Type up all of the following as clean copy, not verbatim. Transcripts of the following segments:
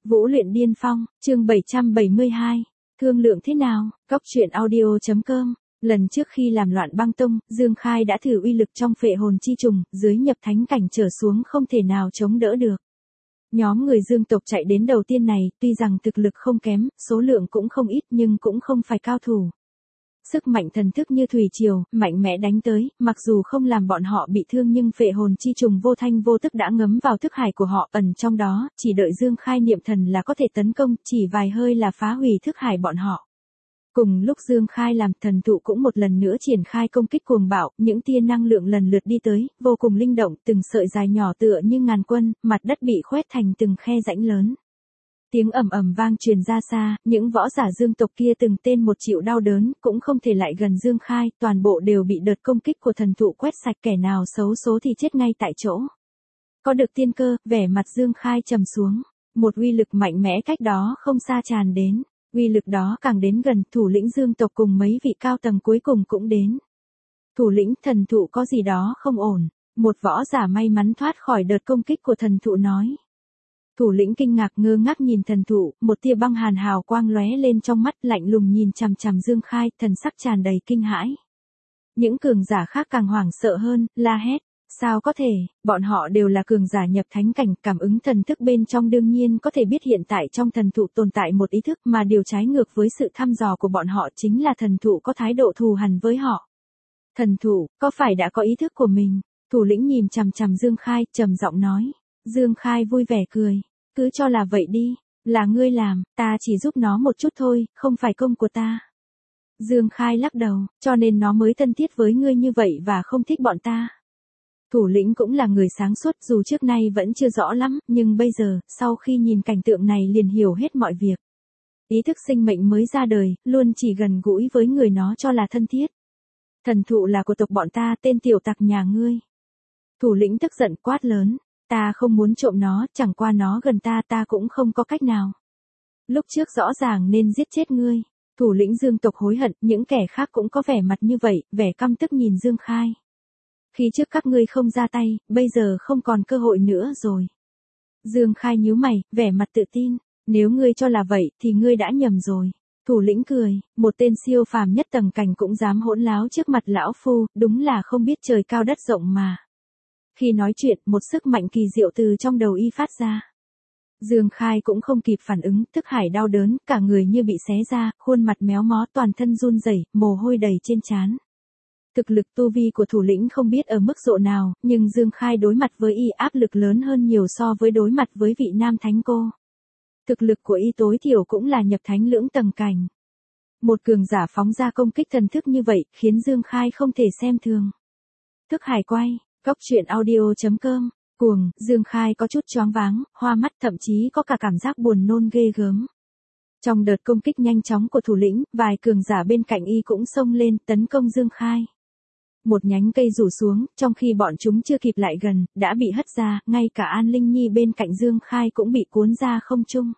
Vũ luyện điên phong, chương 772. Thương lượng thế nào? Cóc truyện audio.com. Lần trước khi làm loạn băng tông, Dương Khai đã thử uy lực trong phệ hồn chi trùng, dưới nhập thánh cảnh trở xuống không thể nào chống đỡ được. Nhóm người Dương tộc chạy đến đầu tiên này, tuy rằng thực lực không kém, số lượng cũng không ít nhưng cũng không phải cao thủ. Sức mạnh thần thức như thủy triều, mạnh mẽ đánh tới, mặc dù không làm bọn họ bị thương nhưng phệ hồn chi trùng vô thanh vô tức đã ngấm vào thức hải của họ, ẩn trong đó, chỉ đợi Dương Khai niệm thần là có thể tấn công, chỉ vài hơi là phá hủy thức hải bọn họ. Cùng lúc Dương Khai làm, thần thụ cũng một lần nữa triển khai công kích cuồng bạo, những tia năng lượng lần lượt đi tới, vô cùng linh động, từng sợi dài nhỏ tựa như ngàn quân, mặt đất bị khoét thành từng khe rãnh lớn. Tiếng ầm ầm vang truyền ra xa, những võ giả Dương tộc kia từng tên một chịu đau đớn, cũng không thể lại gần Dương Khai, toàn bộ đều bị đợt công kích của thần thụ quét sạch, kẻ nào xấu số thì chết ngay tại chỗ. Có được tiên cơ, vẻ mặt Dương Khai trầm xuống, một uy lực mạnh mẽ cách đó không xa tràn đến, uy lực đó càng đến gần, thủ lĩnh Dương tộc cùng mấy vị cao tầng cuối cùng cũng đến. Thủ lĩnh, thần thụ có gì đó không ổn, một võ giả may mắn thoát khỏi đợt công kích của thần thụ nói. Thủ lĩnh kinh ngạc ngơ ngác nhìn thần thụ, một tia băng hàn hào quang lóe lên trong mắt, lạnh lùng nhìn chằm chằm Dương Khai, thần sắc tràn đầy kinh hãi. Những cường giả khác càng hoảng sợ hơn, la hét, sao có thể, bọn họ đều là cường giả nhập thánh cảnh, cảm ứng thần thức bên trong đương nhiên có thể biết hiện tại trong thần thụ tồn tại một ý thức, mà điều trái ngược với sự thăm dò của bọn họ chính là thần thụ có thái độ thù hằn với họ. Thần thụ, có phải đã có ý thức của mình? Thủ lĩnh nhìn chằm chằm Dương Khai, trầm giọng nói. Dương Khai vui vẻ cười, cứ cho là vậy đi, là ngươi làm, ta chỉ giúp nó một chút thôi, không phải công của ta. Dương Khai lắc đầu, cho nên nó mới thân thiết với ngươi như vậy và không thích bọn ta. Thủ lĩnh cũng là người sáng suốt, dù trước nay vẫn chưa rõ lắm, nhưng bây giờ, sau khi nhìn cảnh tượng này liền hiểu hết mọi việc. Ý thức sinh mệnh mới ra đời, luôn chỉ gần gũi với người nó cho là thân thiết. Thần thụ là của tộc bọn ta, tên tiểu tặc nhà ngươi. Thủ lĩnh tức giận quát lớn. Ta không muốn trộm nó, chẳng qua nó gần ta, ta cũng không có cách nào. Lúc trước rõ ràng nên giết chết ngươi. Thủ lĩnh Dương tộc hối hận, những kẻ khác cũng có vẻ mặt như vậy, vẻ căm tức nhìn Dương Khai. Khi trước các ngươi không ra tay, bây giờ không còn cơ hội nữa rồi. Dương Khai nhíu mày, vẻ mặt tự tin. Nếu ngươi cho là vậy, thì ngươi đã nhầm rồi. Thủ lĩnh cười, một tên siêu phàm nhất tầng cảnh cũng dám hỗn láo trước mặt lão phu, đúng là không biết trời cao đất rộng mà. Khi nói chuyện, một sức mạnh kỳ diệu từ trong đầu y phát ra. Dương Khai cũng không kịp phản ứng, thức hải đau đớn, cả người như bị xé ra, khuôn mặt méo mó, toàn thân run rẩy, mồ hôi đầy trên trán. Thực lực tu vi của thủ lĩnh không biết ở mức độ nào, nhưng Dương Khai đối mặt với y áp lực lớn hơn nhiều so với đối mặt với vị nam thánh cô. Thực lực của y tối thiểu cũng là nhập thánh lưỡng tầng cảnh. Một cường giả phóng ra công kích thần thức như vậy, khiến Dương Khai không thể xem thường. Thức hải quay. Cóc truyện audio.com, cuồng, Dương Khai có chút choáng váng, hoa mắt, thậm chí có cả cảm giác buồn nôn ghê gớm. Trong đợt công kích nhanh chóng của thủ lĩnh, vài cường giả bên cạnh y cũng xông lên, tấn công Dương Khai. Một nhánh cây rủ xuống, trong khi bọn chúng chưa kịp lại gần, đã bị hất ra, ngay cả An Linh Nhi bên cạnh Dương Khai cũng bị cuốn ra không trung.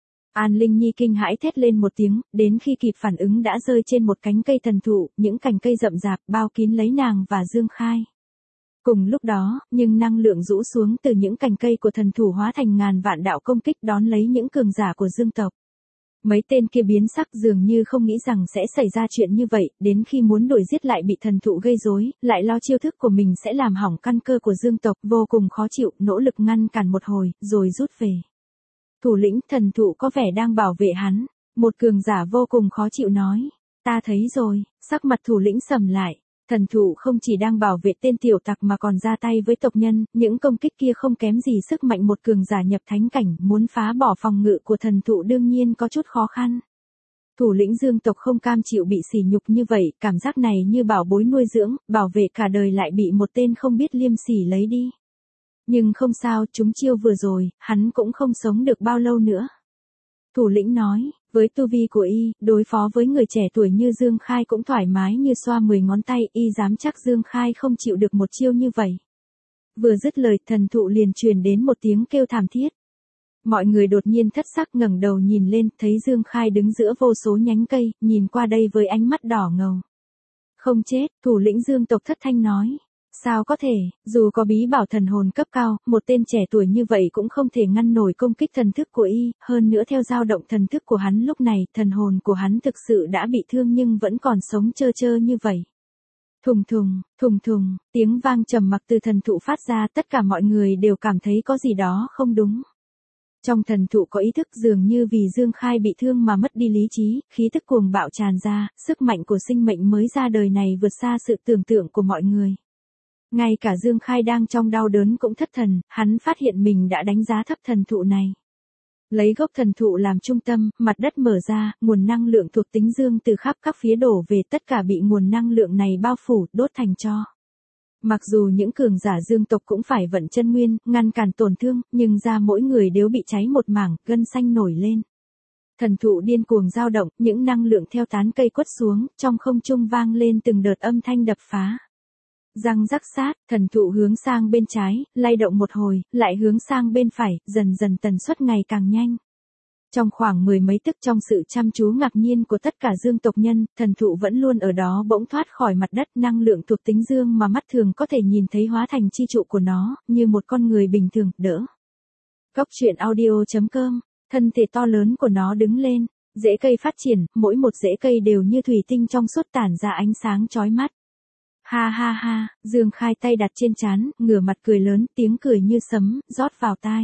An Linh Nhi kinh hãi thét lên một tiếng, đến khi kịp phản ứng đã rơi trên một cánh cây thần thụ, những cành cây rậm rạp bao kín lấy nàng và Dương Khai. Cùng lúc đó, nhưng năng lượng rũ xuống từ những cành cây của thần thủ hóa thành ngàn vạn đạo công kích đón lấy những cường giả của Dương tộc. Mấy tên kia biến sắc dường như không nghĩ rằng sẽ xảy ra chuyện như vậy, đến khi muốn đuổi giết lại bị thần thụ gây rối, lại lo chiêu thức của mình sẽ làm hỏng căn cơ của Dương tộc, vô cùng khó chịu, nỗ lực ngăn cản một hồi, rồi rút về. Thủ lĩnh, thần thụ có vẻ đang bảo vệ hắn, một cường giả vô cùng khó chịu nói. Ta thấy rồi, sắc mặt thủ lĩnh sầm lại. Thần thụ không chỉ đang bảo vệ tên tiểu tặc mà còn ra tay với tộc nhân, những công kích kia không kém gì sức mạnh một cường giả nhập thánh cảnh, muốn phá bỏ phòng ngự của thần thụ đương nhiên có chút khó khăn. Thủ lĩnh Dương tộc không cam chịu bị sỉ nhục như vậy, cảm giác này như bảo bối nuôi dưỡng, bảo vệ cả đời lại bị một tên không biết liêm sỉ lấy đi. Nhưng không sao, chúng chiêu vừa rồi, hắn cũng không sống được bao lâu nữa. Thủ lĩnh nói, với tu vi của y, đối phó với người trẻ tuổi như Dương Khai cũng thoải mái như xoa 10 ngón tay, y dám chắc Dương Khai không chịu được một chiêu như vậy. Vừa dứt lời, thần thụ liền truyền đến một tiếng kêu thảm thiết. Mọi người đột nhiên thất sắc ngẩng đầu nhìn lên, thấy Dương Khai đứng giữa vô số nhánh cây, nhìn qua đây với ánh mắt đỏ ngầu. Không chết, thủ lĩnh Dương tộc thất thanh nói. Sao có thể, dù có bí bảo thần hồn cấp cao, một tên trẻ tuổi như vậy cũng không thể ngăn nổi công kích thần thức của y, hơn nữa theo dao động thần thức của hắn lúc này, thần hồn của hắn thực sự đã bị thương nhưng vẫn còn sống trơ trơ như vậy. Thùng thùng, tiếng vang trầm mặc từ thần thụ phát ra, tất cả mọi người đều cảm thấy có gì đó không đúng. Trong thần thụ có ý thức dường như vì Dương Khai bị thương mà mất đi lý trí, khí tức cuồng bạo tràn ra, sức mạnh của sinh mệnh mới ra đời này vượt xa sự tưởng tượng của mọi người. Ngay cả Dương Khai đang trong đau đớn cũng thất thần, hắn phát hiện mình đã đánh giá thấp thần thụ này. Lấy gốc thần thụ làm trung tâm, mặt đất mở ra, nguồn năng lượng thuộc tính dương từ khắp các phía đổ về, tất cả bị nguồn năng lượng này bao phủ, đốt thành tro. Mặc dù những cường giả dương tộc cũng phải vận chân nguyên, ngăn cản tổn thương, nhưng da mỗi người đều bị cháy một mảng, gân xanh nổi lên. Thần thụ điên cuồng dao động, những năng lượng theo tán cây quất xuống, trong không trung vang lên từng đợt âm thanh đập phá. Răng rắc sát, thần thụ hướng sang bên trái, lay động một hồi, lại hướng sang bên phải, dần dần tần suất ngày càng nhanh. Trong khoảng 10 mấy tức trong sự chăm chú ngạc nhiên của tất cả dương tộc nhân, thần thụ vẫn luôn ở đó bỗng thoát khỏi mặt đất, năng lượng thuộc tính dương mà mắt thường có thể nhìn thấy hóa thành chi trụ của nó, như một con người bình thường, đỡ. Góc truyện audio.com, thân thể to lớn của nó đứng lên, rễ cây phát triển, mỗi một rễ cây đều như thủy tinh trong suốt tản ra ánh sáng chói mắt. Ha ha ha, Dương Khai tay đặt trên trán, ngửa mặt cười lớn, tiếng cười như sấm, rót vào tai.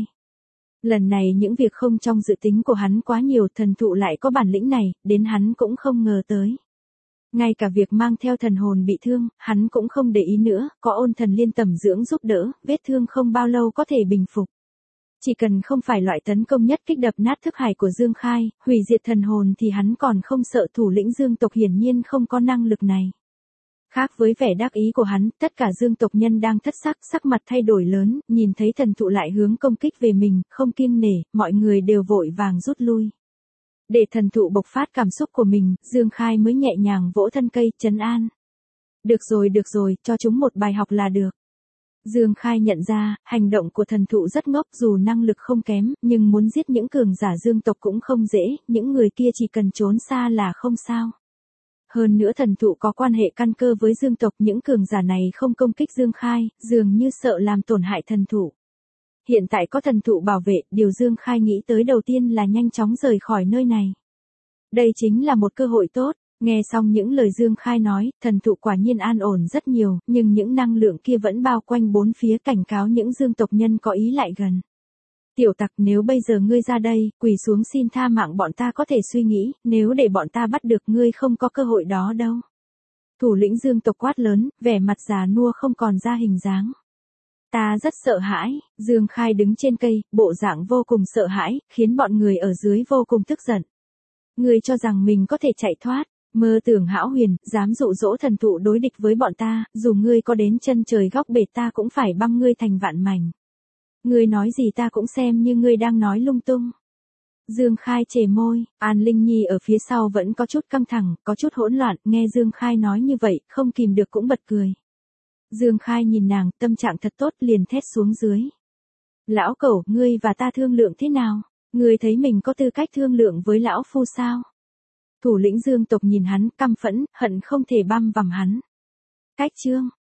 Lần này những việc không trong dự tính của hắn quá nhiều, thần thụ lại có bản lĩnh này, đến hắn cũng không ngờ tới. Ngay cả việc mang theo thần hồn bị thương, hắn cũng không để ý nữa, có ôn thần liên tầm dưỡng giúp đỡ, vết thương không bao lâu có thể bình phục. Chỉ cần không phải loại tấn công nhất kích đập nát thức hải của Dương Khai, hủy diệt thần hồn thì hắn còn không sợ. Thủ lĩnh Dương tộc hiển nhiên không có năng lực này. Khác với vẻ đắc ý của hắn, tất cả dương tộc nhân đang thất sắc, sắc mặt thay đổi lớn, nhìn thấy thần thụ lại hướng công kích về mình, không kiêng nể, mọi người đều vội vàng rút lui. Để thần thụ bộc phát cảm xúc của mình, Dương Khai mới nhẹ nhàng vỗ thân cây, trấn an. Được rồi, cho chúng một bài học là được. Dương Khai nhận ra, hành động của thần thụ rất ngốc, dù năng lực không kém, nhưng muốn giết những cường giả dương tộc cũng không dễ, những người kia chỉ cần trốn xa là không sao. Hơn nữa thần thụ có quan hệ căn cơ với dương tộc, những cường giả này không công kích Dương Khai, dường như sợ làm tổn hại thần thụ. Hiện tại có thần thụ bảo vệ, điều Dương Khai nghĩ tới đầu tiên là nhanh chóng rời khỏi nơi này. Đây chính là một cơ hội tốt. Nghe xong những lời Dương Khai nói, thần thụ quả nhiên an ổn rất nhiều, nhưng những năng lượng kia vẫn bao quanh bốn phía, cảnh cáo những dương tộc nhân có ý lại gần. Tiểu tặc, nếu bây giờ ngươi ra đây, quỳ xuống xin tha mạng bọn ta có thể suy nghĩ, nếu để bọn ta bắt được ngươi không có cơ hội đó đâu. Thủ lĩnh dương tộc quát lớn, vẻ mặt già nua không còn ra hình dáng. Ta rất sợ hãi. Dương Khai đứng trên cây, bộ dạng vô cùng sợ hãi, khiến bọn người ở dưới vô cùng tức giận. Ngươi cho rằng mình có thể chạy thoát, mơ tưởng hão huyền, dám dụ dỗ thần thụ đối địch với bọn ta, dù ngươi có đến chân trời góc bể ta cũng phải băm ngươi thành vạn mảnh. Ngươi nói gì ta cũng xem như ngươi đang nói lung tung. Dương Khai chề môi, An Linh Nhi ở phía sau vẫn có chút căng thẳng, có chút hỗn loạn, nghe Dương Khai nói như vậy, không kìm được cũng bật cười. Dương Khai nhìn nàng, tâm trạng thật tốt, liền thét xuống dưới. Lão cẩu, ngươi và ta thương lượng thế nào? Ngươi thấy mình có tư cách thương lượng với lão phu sao? Thủ lĩnh Dương tộc nhìn hắn, căm phẫn, hận không thể băm vằm hắn. Cách chương